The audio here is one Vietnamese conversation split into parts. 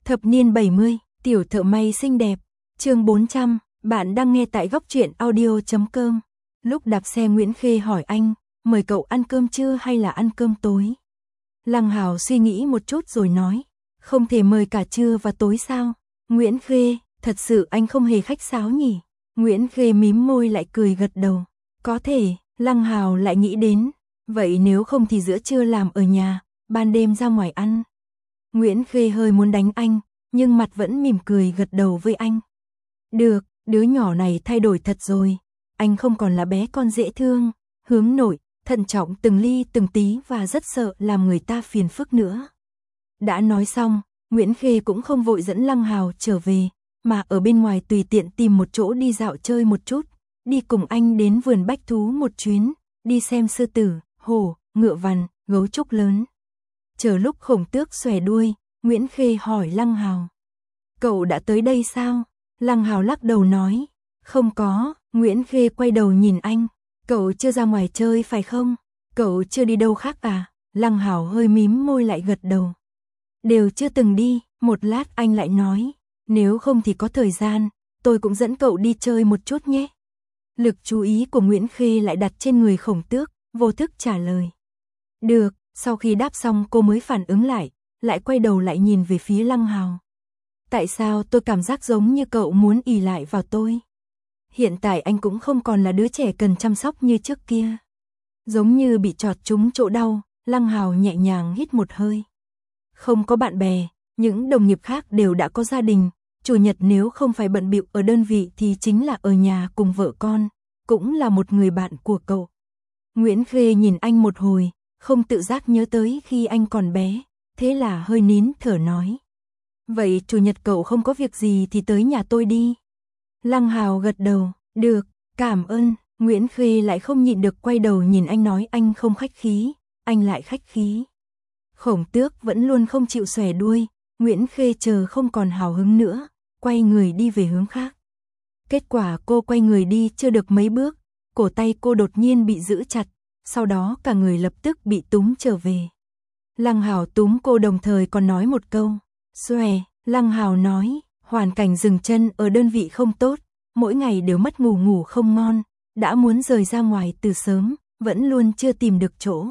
Thập niên 70, tiểu thợ may xinh đẹp, chương 400, bạn đang nghe tại góc truyện audio.com. Lúc đạp xe Nguyễn Khê hỏi anh, mời cậu ăn cơm trưa hay là ăn cơm tối? Lăng Hào suy nghĩ một chút rồi nói, không thể mời cả trưa và tối sao? Nguyễn Khê, thật sự anh không hề khách sáo nhỉ? Nguyễn Khê mím môi lại cười gật đầu. Có thể, Lăng Hào lại nghĩ đến, vậy nếu không thì giữa trưa làm ở nhà, ban đêm ra ngoài ăn. Nguyễn Khê hơi muốn đánh anh, nhưng mặt vẫn mỉm cười gật đầu với anh. Được, đứa nhỏ này thay đổi thật rồi, anh không còn là bé con dễ thương, hướng nội, thận trọng từng ly từng tí và rất sợ làm người ta phiền phức nữa. Đã nói xong, Nguyễn Khê cũng không vội dẫn Lăng Hào trở về, mà ở bên ngoài tùy tiện tìm một chỗ đi dạo chơi một chút, đi cùng anh đến vườn bách thú một chuyến, đi xem sư tử, hổ, ngựa vằn, gấu trúc lớn. Chờ lúc khổng tước xòe đuôi, Nguyễn Khê hỏi Lăng Hào. Cậu đã tới đây sao? Lăng Hào lắc đầu nói. Không có, Nguyễn Khê quay đầu nhìn anh. Cậu chưa ra ngoài chơi phải không? Cậu chưa đi đâu khác à? Lăng Hào hơi mím môi lại gật đầu. Đều chưa từng đi, một lát anh lại nói. Nếu không thì có thời gian, tôi cũng dẫn cậu đi chơi một chút nhé. Lực chú ý của Nguyễn Khê lại đặt trên người khổng tước, vô thức trả lời. Được, sau khi đáp xong cô mới phản ứng lại quay đầu lại nhìn về phía Lăng Hào. Tại sao tôi cảm giác giống như cậu muốn ỷ lại vào tôi? Hiện tại anh cũng không còn là đứa trẻ cần chăm sóc như trước kia. Giống như bị chọt trúng chỗ đau, Lăng Hào nhẹ nhàng hít một hơi. Không có bạn bè, những đồng nghiệp khác đều đã có gia đình, chủ nhật nếu không phải bận bịu ở đơn vị thì chính là ở nhà cùng vợ con, cũng là một người bạn của cậu. Nguyễn Khê nhìn anh một hồi, không tự giác nhớ tới khi anh còn bé, thế là hơi nín thở nói. Vậy chủ nhật cậu không có việc gì thì tới nhà tôi đi. Lăng Hào gật đầu, được, cảm ơn. Nguyễn Khê lại không nhịn được quay đầu nhìn anh nói anh không khách khí, anh lại khách khí. Khổng tước vẫn luôn không chịu xòe đuôi, Nguyễn Khê chờ không còn hào hứng nữa, quay người đi về hướng khác. Kết quả cô quay người đi chưa được mấy bước, cổ tay cô đột nhiên bị giữ chặt, sau đó cả người lập tức bị túm trở về. Lăng Hào túm cô đồng thời còn nói một câu. Xòe, Lăng Hào nói, hoàn cảnh dừng chân ở đơn vị không tốt, mỗi ngày đều mất ngủ không ngon, đã muốn rời ra ngoài từ sớm, vẫn luôn chưa tìm được chỗ.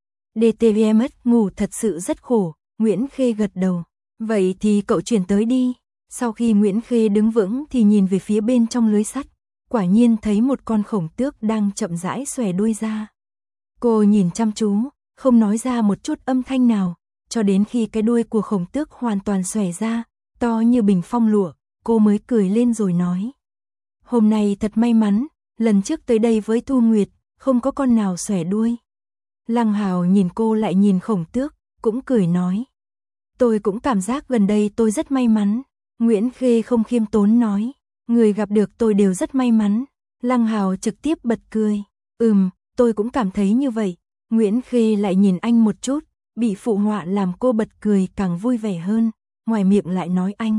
DTV mất ngủ thật sự rất khổ, Nguyễn Khê gật đầu. Vậy thì cậu chuyển tới đi. Sau khi Nguyễn Khê đứng vững thì nhìn về phía bên trong lưới sắt, quả nhiên thấy một con khổng tước đang chậm rãi xòe đuôi ra. Cô nhìn chăm chú, không nói ra một chút âm thanh nào, cho đến khi cái đuôi của khổng tước hoàn toàn xòe ra, to như bình phong lụa, cô mới cười lên rồi nói. Hôm nay thật may mắn, lần trước tới đây với Thu Nguyệt, không có con nào xòe đuôi. Lăng Hào nhìn cô lại nhìn khổng tước, cũng cười nói. Tôi cũng cảm giác gần đây tôi rất may mắn. Nguyễn Khê không khiêm tốn nói. Người gặp được tôi đều rất may mắn. Lăng Hào trực tiếp bật cười. Tôi cũng cảm thấy như vậy. Nguyễn Khê lại nhìn anh một chút, bị phụ họa làm cô bật cười càng vui vẻ hơn, ngoài miệng lại nói anh.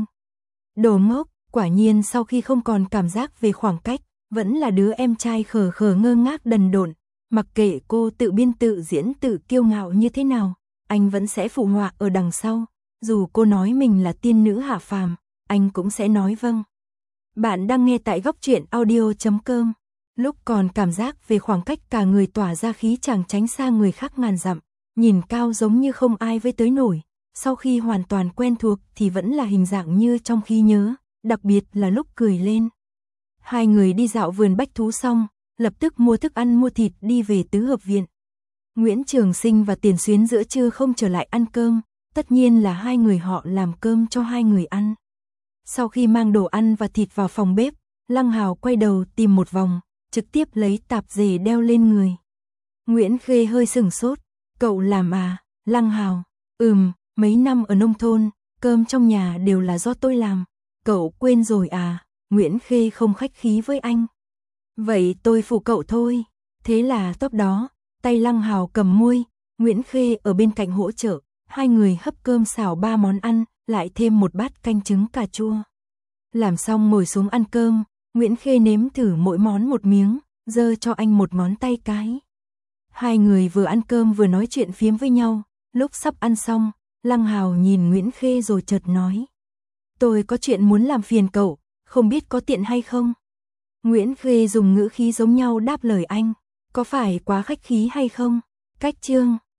Đồ ngốc, quả nhiên sau khi không còn cảm giác về khoảng cách, vẫn là đứa em trai khờ khờ ngơ ngác đần độn, mặc kệ cô tự biên tự diễn tự kiêu ngạo như thế nào, anh vẫn sẽ phụ họa ở đằng sau, dù cô nói mình là tiên nữ hạ phàm, anh cũng sẽ nói vâng. Bạn đang nghe tại góc truyện audio.com. Lúc còn cảm giác về khoảng cách cả người tỏa ra khí chàng tránh xa người khác ngàn dặm, nhìn cao giống như không ai với tới nổi, sau khi hoàn toàn quen thuộc thì vẫn là hình dạng như trong trí nhớ, đặc biệt là lúc cười lên. Hai người đi dạo vườn bách thú xong, lập tức mua thức ăn mua thịt đi về tứ hợp viện. Nguyễn Trường Sinh và Tiền Xuyến giữa trưa không trở lại ăn cơm, tất nhiên là hai người họ làm cơm cho hai người ăn. Sau khi mang đồ ăn và thịt vào phòng bếp, Lăng Hào quay đầu tìm một vòng, trực tiếp lấy tạp dề đeo lên người. Nguyễn Khê hơi sửng sốt, cậu làm à? Lăng Hào, mấy năm ở nông thôn, cơm trong nhà đều là do tôi làm, cậu quên rồi à? Nguyễn Khê không khách khí với anh. Vậy tôi phụ cậu thôi. Thế là top đó, tay Lăng Hào cầm muôi, Nguyễn Khê ở bên cạnh hỗ trợ, hai người hấp cơm xào 3 món ăn, lại thêm một bát canh trứng cà chua. Làm xong ngồi xuống ăn cơm, Nguyễn Khê nếm thử mỗi món một miếng, giơ cho anh một ngón tay cái. Hai người vừa ăn cơm vừa nói chuyện phiếm với nhau, lúc sắp ăn xong, Lăng Hào nhìn Nguyễn Khê rồi chợt nói. Tôi có chuyện muốn làm phiền cậu, không biết có tiện hay không? Nguyễn Khê dùng ngữ khí giống nhau đáp lời anh, có phải quá khách khí hay không? Cách chương